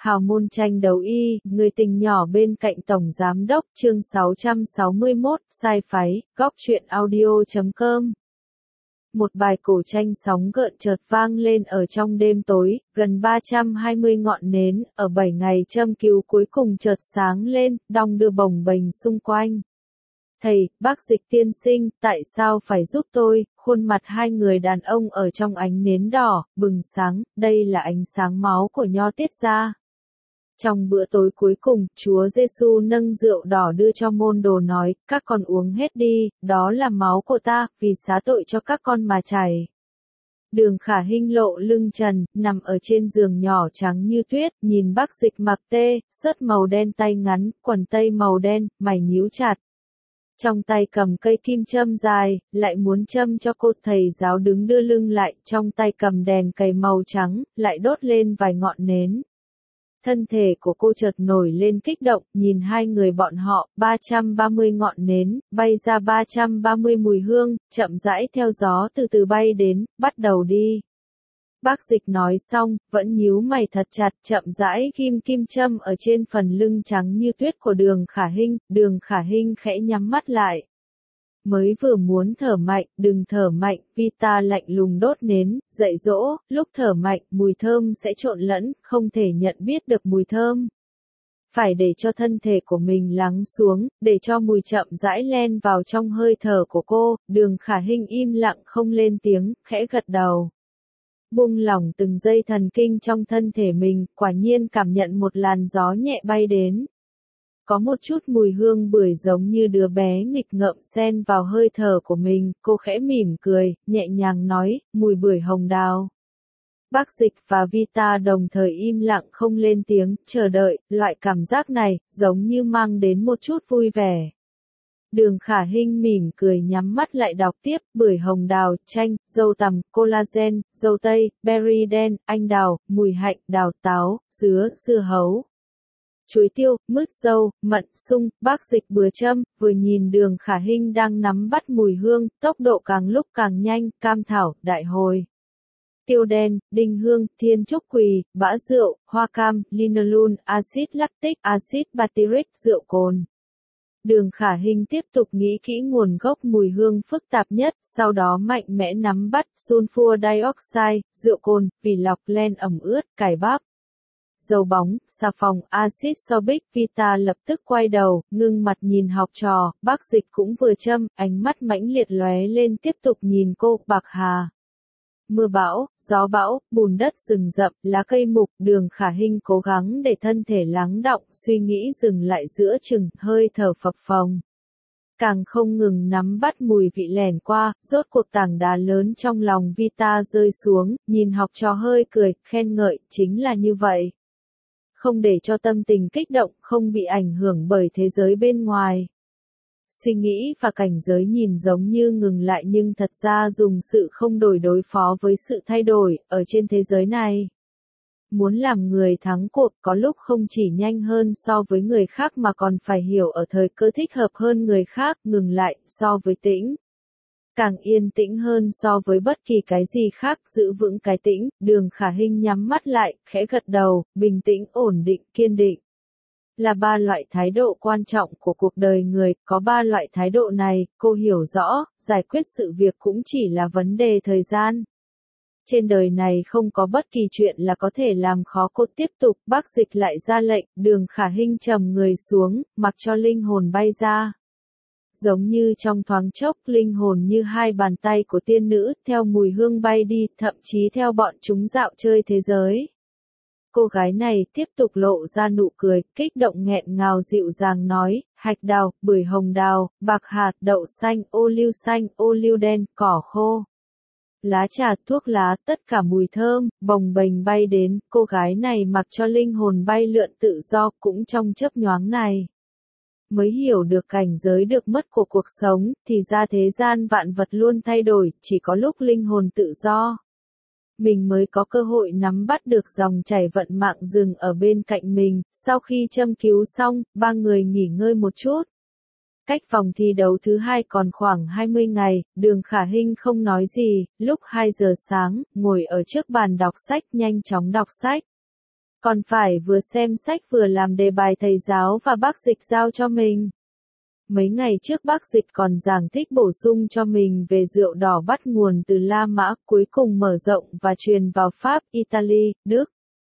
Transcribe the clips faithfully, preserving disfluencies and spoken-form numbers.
Hào môn tranh đấu y, người tình nhỏ bên cạnh Tổng Giám đốc, chương sáu trăm sáu mươi mốt, sai phái, góc truyện audio chấm com. Một bài cổ tranh sóng gợn chợt vang lên ở trong đêm tối, gần ba trăm hai mươi ngọn nến, ở bảy ngày châm cứu cuối cùng chợt sáng lên, đong đưa bồng bềnh xung quanh. Thầy, bác Dịch tiên sinh, tại sao phải giúp tôi? Khuôn mặt hai người đàn ông ở trong ánh nến đỏ, bừng sáng, đây là ánh sáng máu của Nho tiết ra. Trong bữa tối cuối cùng, Chúa Giêsu nâng rượu đỏ đưa cho môn đồ nói, các con uống hết đi, đó là máu của ta, vì xá tội cho các con mà chảy. Đường Khả Hinh lộ lưng trần, nằm ở trên giường nhỏ trắng như tuyết, nhìn bác Dịch mặc tê, sớt màu đen tay ngắn, quần tây màu đen, mày nhíu chặt. Trong tay cầm cây kim châm dài, lại muốn châm cho cô. Thầy giáo đứng đưa lưng lại, trong tay cầm đèn cầy màu trắng, lại đốt lên vài ngọn nến. Thân thể của cô chợt nổi lên kích động, nhìn hai người bọn họ, ba trăm ba mươi ngọn nến, bay ra ba trăm ba mươi mùi hương, chậm rãi theo gió từ từ bay đến, bắt đầu đi. Bác Dịch nói xong, vẫn nhíu mày thật chặt, chậm rãi ghim kim châm ở trên phần lưng trắng như tuyết của Đường Khả Hinh. Đường Khả Hinh khẽ nhắm mắt lại. Mới vừa muốn thở mạnh, đừng thở mạnh, Vita lạnh lùng đốt nến, dạy dỗ, lúc thở mạnh, mùi thơm sẽ trộn lẫn, không thể nhận biết được mùi thơm. Phải để cho thân thể của mình lắng xuống, để cho mùi chậm rãi len vào trong hơi thở của cô. Đường Khả Hinh im lặng không lên tiếng, khẽ gật đầu. Buông lỏng từng dây thần kinh trong thân thể mình, quả nhiên cảm nhận một làn gió nhẹ bay đến. Có một chút mùi hương bưởi giống như đứa bé nghịch ngợm xen vào hơi thở của mình, cô khẽ mỉm cười, nhẹ nhàng nói, mùi bưởi hồng đào. Bác Dịch và Vita đồng thời im lặng không lên tiếng, chờ đợi, loại cảm giác này, giống như mang đến một chút vui vẻ. Đường Khả Hinh mỉm cười nhắm mắt lại đọc tiếp, bưởi hồng đào, chanh, dâu tằm, collagen, dâu tây, berry đen, anh đào, mùi hạnh, đào, táo, dứa, dưa hấu. Chuối tiêu, mứt dâu, mận, sung, bác Dịch vừa châm, vừa nhìn Đường Khả Hinh đang nắm bắt mùi hương, tốc độ càng lúc càng nhanh, cam thảo, đại hồi. Tiêu đen, đinh hương, thiên trúc quỳ, bã rượu, hoa cam, linalool, axit lactic, axit butyric, rượu cồn. Đường Khả Hinh tiếp tục nghĩ kỹ nguồn gốc mùi hương phức tạp nhất, sau đó mạnh mẽ nắm bắt, sulfur dioxide, rượu cồn, vỉ lọc, len ẩm ướt, cải bắp. Dầu bóng, xà phòng, axit sorbic. Vita lập tức quay đầu, ngưng mặt nhìn học trò, bác Dịch cũng vừa châm, ánh mắt mãnh liệt lóe lên tiếp tục nhìn cô. Bạc hà. Mưa bão, gió bão, bùn đất rừng rậm, lá cây mục. Đường Khả Hinh cố gắng để thân thể lắng đọng, suy nghĩ dừng lại giữa chừng, hơi thở phập phồng. Càng không ngừng nắm bắt mùi vị lẻn qua, rốt cuộc tảng đá lớn trong lòng Vita rơi xuống, nhìn học trò hơi cười, khen ngợi, chính là như vậy. Không để cho tâm tình kích động, không bị ảnh hưởng bởi thế giới bên ngoài. Suy nghĩ và cảnh giới nhìn giống như ngừng lại nhưng thật ra dùng sự không đổi đối phó với sự thay đổi, ở trên thế giới này. Muốn làm người thắng cuộc có lúc không chỉ nhanh hơn so với người khác mà còn phải hiểu ở thời cơ thích hợp hơn người khác, ngừng lại, so với tĩnh. Càng yên tĩnh hơn so với bất kỳ cái gì khác, giữ vững cái tĩnh. Đường Khả Hinh nhắm mắt lại, khẽ gật đầu, bình tĩnh, ổn định, kiên định. Là ba loại thái độ quan trọng của cuộc đời người, có ba loại thái độ này, cô hiểu rõ, giải quyết sự việc cũng chỉ là vấn đề thời gian. Trên đời này không có bất kỳ chuyện là có thể làm khó cô. Tiếp tục, bác Dịch lại ra lệnh, Đường Khả Hinh trầm người xuống, mặc cho linh hồn bay ra. Giống như trong thoáng chốc, linh hồn như hai bàn tay của tiên nữ, theo mùi hương bay đi, thậm chí theo bọn chúng dạo chơi thế giới. Cô gái này tiếp tục lộ ra nụ cười, kích động nghẹn ngào dịu dàng nói, hạch đào, bưởi hồng đào, bạc hạt, đậu xanh, ô liu xanh, ô liu đen, cỏ khô. Lá trà, thuốc lá, tất cả mùi thơm, bồng bềnh bay đến, cô gái này mặc cho linh hồn bay lượn tự do, cũng trong chớp nhoáng này. Mới hiểu được cảnh giới được mất của cuộc sống, thì ra thế gian vạn vật luôn thay đổi, chỉ có lúc linh hồn tự do. Mình mới có cơ hội nắm bắt được dòng chảy vận mạng rừng ở bên cạnh mình. Sau khi châm cứu xong, ba người nghỉ ngơi một chút. Cách vòng thi đấu thứ hai còn khoảng hai mươi ngày, Đường Khả Hinh không nói gì, lúc hai giờ sáng, ngồi ở trước bàn đọc sách nhanh chóng đọc sách. còn phải vừa xem sách vừa làm đề bài thầy giáo và bác Dịch giao cho mình. Mấy ngày trước bác Dịch còn giảng thích bổ sung cho mình về rượu đỏ bắt nguồn từ La Mã, cuối cùng mở rộng và truyền vào Pháp, Italy, Đức.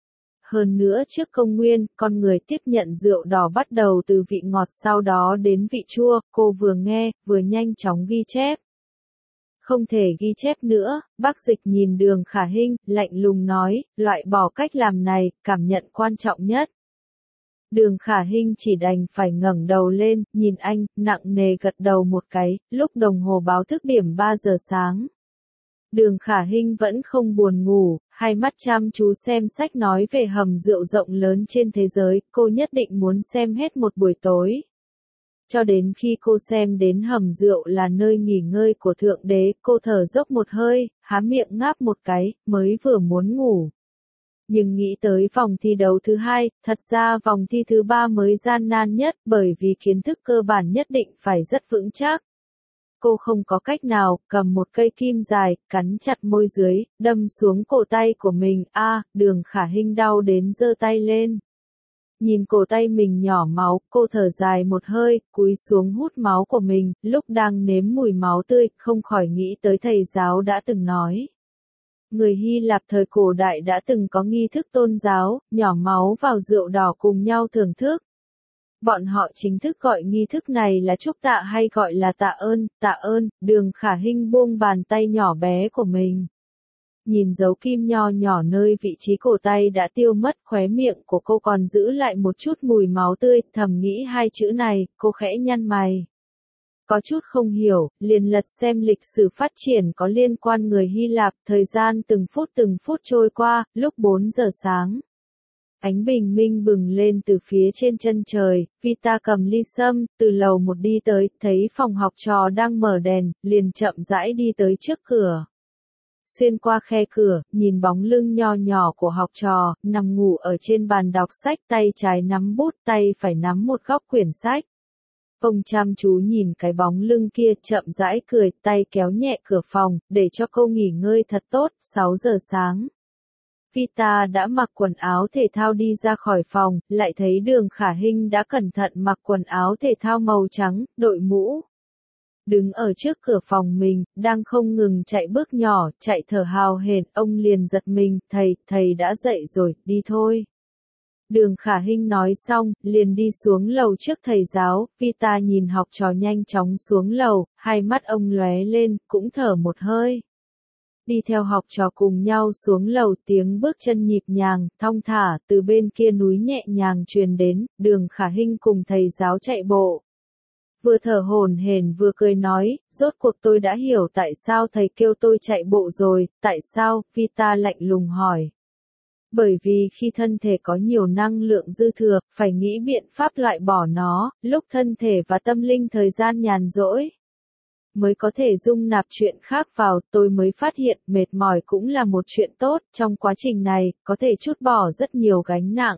Hơn nữa trước công nguyên, con người tiếp nhận rượu đỏ bắt đầu từ vị ngọt sau đó đến vị chua, cô vừa nghe, vừa nhanh chóng ghi chép. Không thể ghi chép nữa, bác Dịch nhìn Đường Khả Hinh, lạnh lùng nói, loại bỏ cách làm này, cảm nhận quan trọng nhất. Đường Khả Hinh chỉ đành phải ngẩng đầu lên, nhìn anh, nặng nề gật đầu một cái, lúc đồng hồ báo thức điểm ba giờ sáng. Đường Khả Hinh vẫn không buồn ngủ, hai mắt chăm chú xem sách nói về hầm rượu rộng lớn trên thế giới, cô nhất định muốn xem hết một buổi tối. Cho đến khi cô xem đến hầm rượu là nơi nghỉ ngơi của Thượng Đế, cô thở dốc một hơi, há miệng ngáp một cái, mới vừa muốn ngủ. Nhưng nghĩ tới vòng thi đấu thứ hai, thật ra vòng thi thứ ba mới gian nan nhất bởi vì kiến thức cơ bản nhất định phải rất vững chắc. Cô không có cách nào, cầm một cây kim dài, cắn chặt môi dưới, đâm xuống cổ tay của mình, a, à, Đường Khả Hinh đau đến giơ tay lên. Nhìn cổ tay mình nhỏ máu, cô thở dài một hơi, cúi xuống hút máu của mình, lúc đang nếm mùi máu tươi, không khỏi nghĩ tới thầy giáo đã từng nói. Người Hy Lạp thời cổ đại đã từng có nghi thức tôn giáo, nhỏ máu vào rượu đỏ cùng nhau thưởng thức. Bọn họ chính thức gọi nghi thức này là chúc tạ hay gọi là tạ ơn, tạ ơn, Đường Khả Hinh buông bàn tay nhỏ bé của mình. Nhìn dấu kim nho nhỏ nơi vị trí cổ tay đã tiêu mất, khóe miệng của cô còn giữ lại một chút mùi máu tươi, thầm nghĩ hai chữ này, cô khẽ nhăn mày. Có chút không hiểu, liền lật xem lịch sử phát triển có liên quan người Hy Lạp, thời gian từng phút từng phút trôi qua, lúc bốn giờ sáng. Ánh bình minh bừng lên từ phía trên chân trời, Vita cầm ly sâm, từ lầu một đi tới, thấy phòng học trò đang mở đèn, liền chậm rãi đi tới trước cửa. Xuyên qua khe cửa, nhìn bóng lưng nho nhỏ của học trò, nằm ngủ ở trên bàn đọc sách, tay trái nắm bút, tay phải nắm một góc quyển sách. Ông chăm chú nhìn cái bóng lưng kia, chậm rãi cười, tay kéo nhẹ cửa phòng, để cho cô nghỉ ngơi thật tốt, sáu giờ sáng. Vita đã mặc quần áo thể thao đi ra khỏi phòng, lại thấy Đường Khả Hinh đã cẩn thận mặc quần áo thể thao màu trắng, đội mũ. Đứng ở trước cửa phòng mình, đang không ngừng chạy bước nhỏ, chạy thở hào hển, ông liền giật mình, thầy, thầy đã dậy rồi, đi thôi. Đường Khả Hinh nói xong, liền đi xuống lầu trước thầy giáo, Vita nhìn học trò nhanh chóng xuống lầu, hai mắt ông lóe lên, cũng thở một hơi. Đi theo học trò cùng nhau xuống lầu, tiếng bước chân nhịp nhàng, thong thả, từ bên kia núi nhẹ nhàng truyền đến, Đường Khả Hinh cùng thầy giáo chạy bộ. Vừa thở hổn hển vừa cười nói, rốt cuộc tôi đã hiểu tại sao thầy kêu tôi chạy bộ rồi, tại sao, Vita lạnh lùng hỏi. Bởi vì khi thân thể có nhiều năng lượng dư thừa, phải nghĩ biện pháp loại bỏ nó, lúc thân thể và tâm linh thời gian nhàn rỗi. Mới có thể dung nạp chuyện khác vào, tôi mới phát hiện mệt mỏi cũng là một chuyện tốt, trong quá trình này, có thể trút bỏ rất nhiều gánh nặng.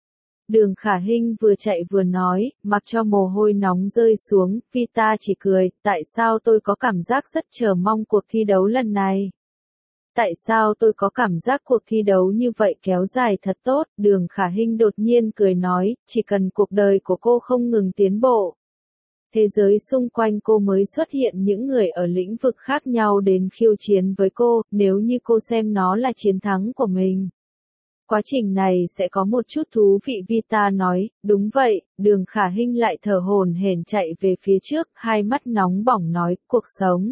Đường Khả Hinh vừa chạy vừa nói, mặc cho mồ hôi nóng rơi xuống, Vita chỉ cười, tại sao tôi có cảm giác rất chờ mong cuộc thi đấu lần này? Tại sao tôi có cảm giác cuộc thi đấu như vậy kéo dài thật tốt? Đường Khả Hinh đột nhiên cười nói, chỉ cần cuộc đời của cô không ngừng tiến bộ. Thế giới xung quanh cô mới xuất hiện những người ở lĩnh vực khác nhau đến khiêu chiến với cô, nếu như cô xem nó là chiến thắng của mình. Quá trình này sẽ có một chút thú vị, Vita nói, đúng vậy, Đường Khả Hinh lại thở hổn hển chạy về phía trước, hai mắt nóng bỏng nói, cuộc sống.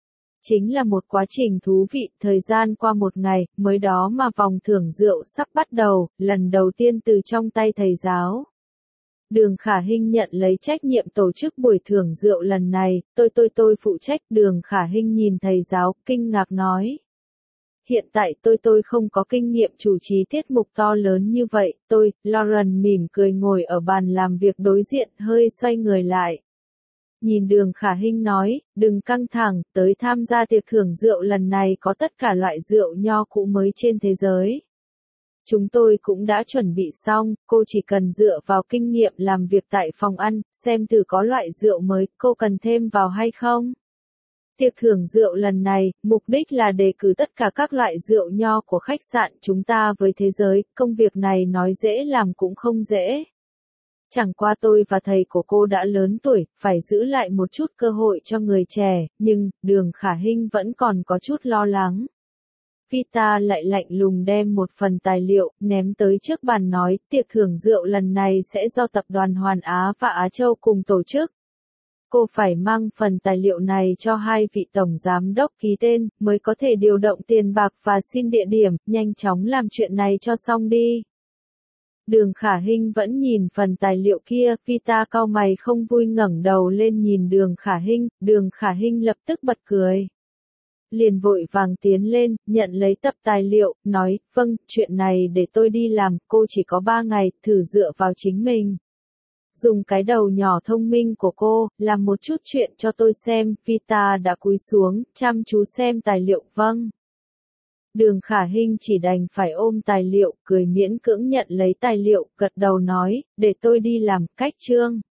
Chính là một quá trình thú vị, thời gian qua một ngày, mới đó mà vòng thưởng rượu sắp bắt đầu, lần đầu tiên từ trong tay thầy giáo. Đường Khả Hinh nhận lấy trách nhiệm tổ chức buổi thưởng rượu lần này, tôi tôi tôi phụ trách. Đường Khả Hinh nhìn thầy giáo, kinh ngạc nói. Hiện tại tôi tôi không có kinh nghiệm chủ trì tiết mục to lớn như vậy, tôi, Lauren mỉm cười ngồi ở bàn làm việc đối diện, hơi xoay người lại. Nhìn Đường Khả Hinh nói, đừng căng thẳng, tới tham gia tiệc thưởng rượu lần này có tất cả loại rượu nho cũ mới trên thế giới. Chúng tôi cũng đã chuẩn bị xong, cô chỉ cần dựa vào kinh nghiệm làm việc tại phòng ăn, xem thử có loại rượu mới cô cần thêm vào hay không. Tiệc thưởng rượu lần này, mục đích là đề cử tất cả các loại rượu nho của khách sạn chúng ta với thế giới, công việc này nói dễ làm cũng không dễ. Chẳng qua tôi và thầy của cô đã lớn tuổi, phải giữ lại một chút cơ hội cho người trẻ, nhưng, Đường Khả Hinh vẫn còn có chút lo lắng. Vita lại lạnh lùng đem một phần tài liệu, ném tới trước bàn nói, tiệc thưởng rượu lần này sẽ do tập đoàn Hoàn Á và Á Châu cùng tổ chức. Cô phải mang phần tài liệu này cho hai vị tổng giám đốc ký tên, mới có thể điều động tiền bạc và xin địa điểm, nhanh chóng làm chuyện này cho xong đi. Đường Khả Hinh vẫn nhìn phần tài liệu kia, Vita cau mày không vui ngẩng đầu lên nhìn Đường Khả Hinh, Đường Khả Hinh lập tức bật cười. Liền vội vàng tiến lên, nhận lấy tập tài liệu, nói, vâng, chuyện này để tôi đi làm, cô chỉ có ba ngày, thử dựa vào chính mình. Dùng cái đầu nhỏ thông minh của cô, làm một chút chuyện cho tôi xem, Vita đã cúi xuống, chăm chú xem tài liệu, vâng. Đường Khả Hinh chỉ đành phải ôm tài liệu, cười miễn cưỡng nhận lấy tài liệu, gật đầu nói, để tôi đi làm, cách trương.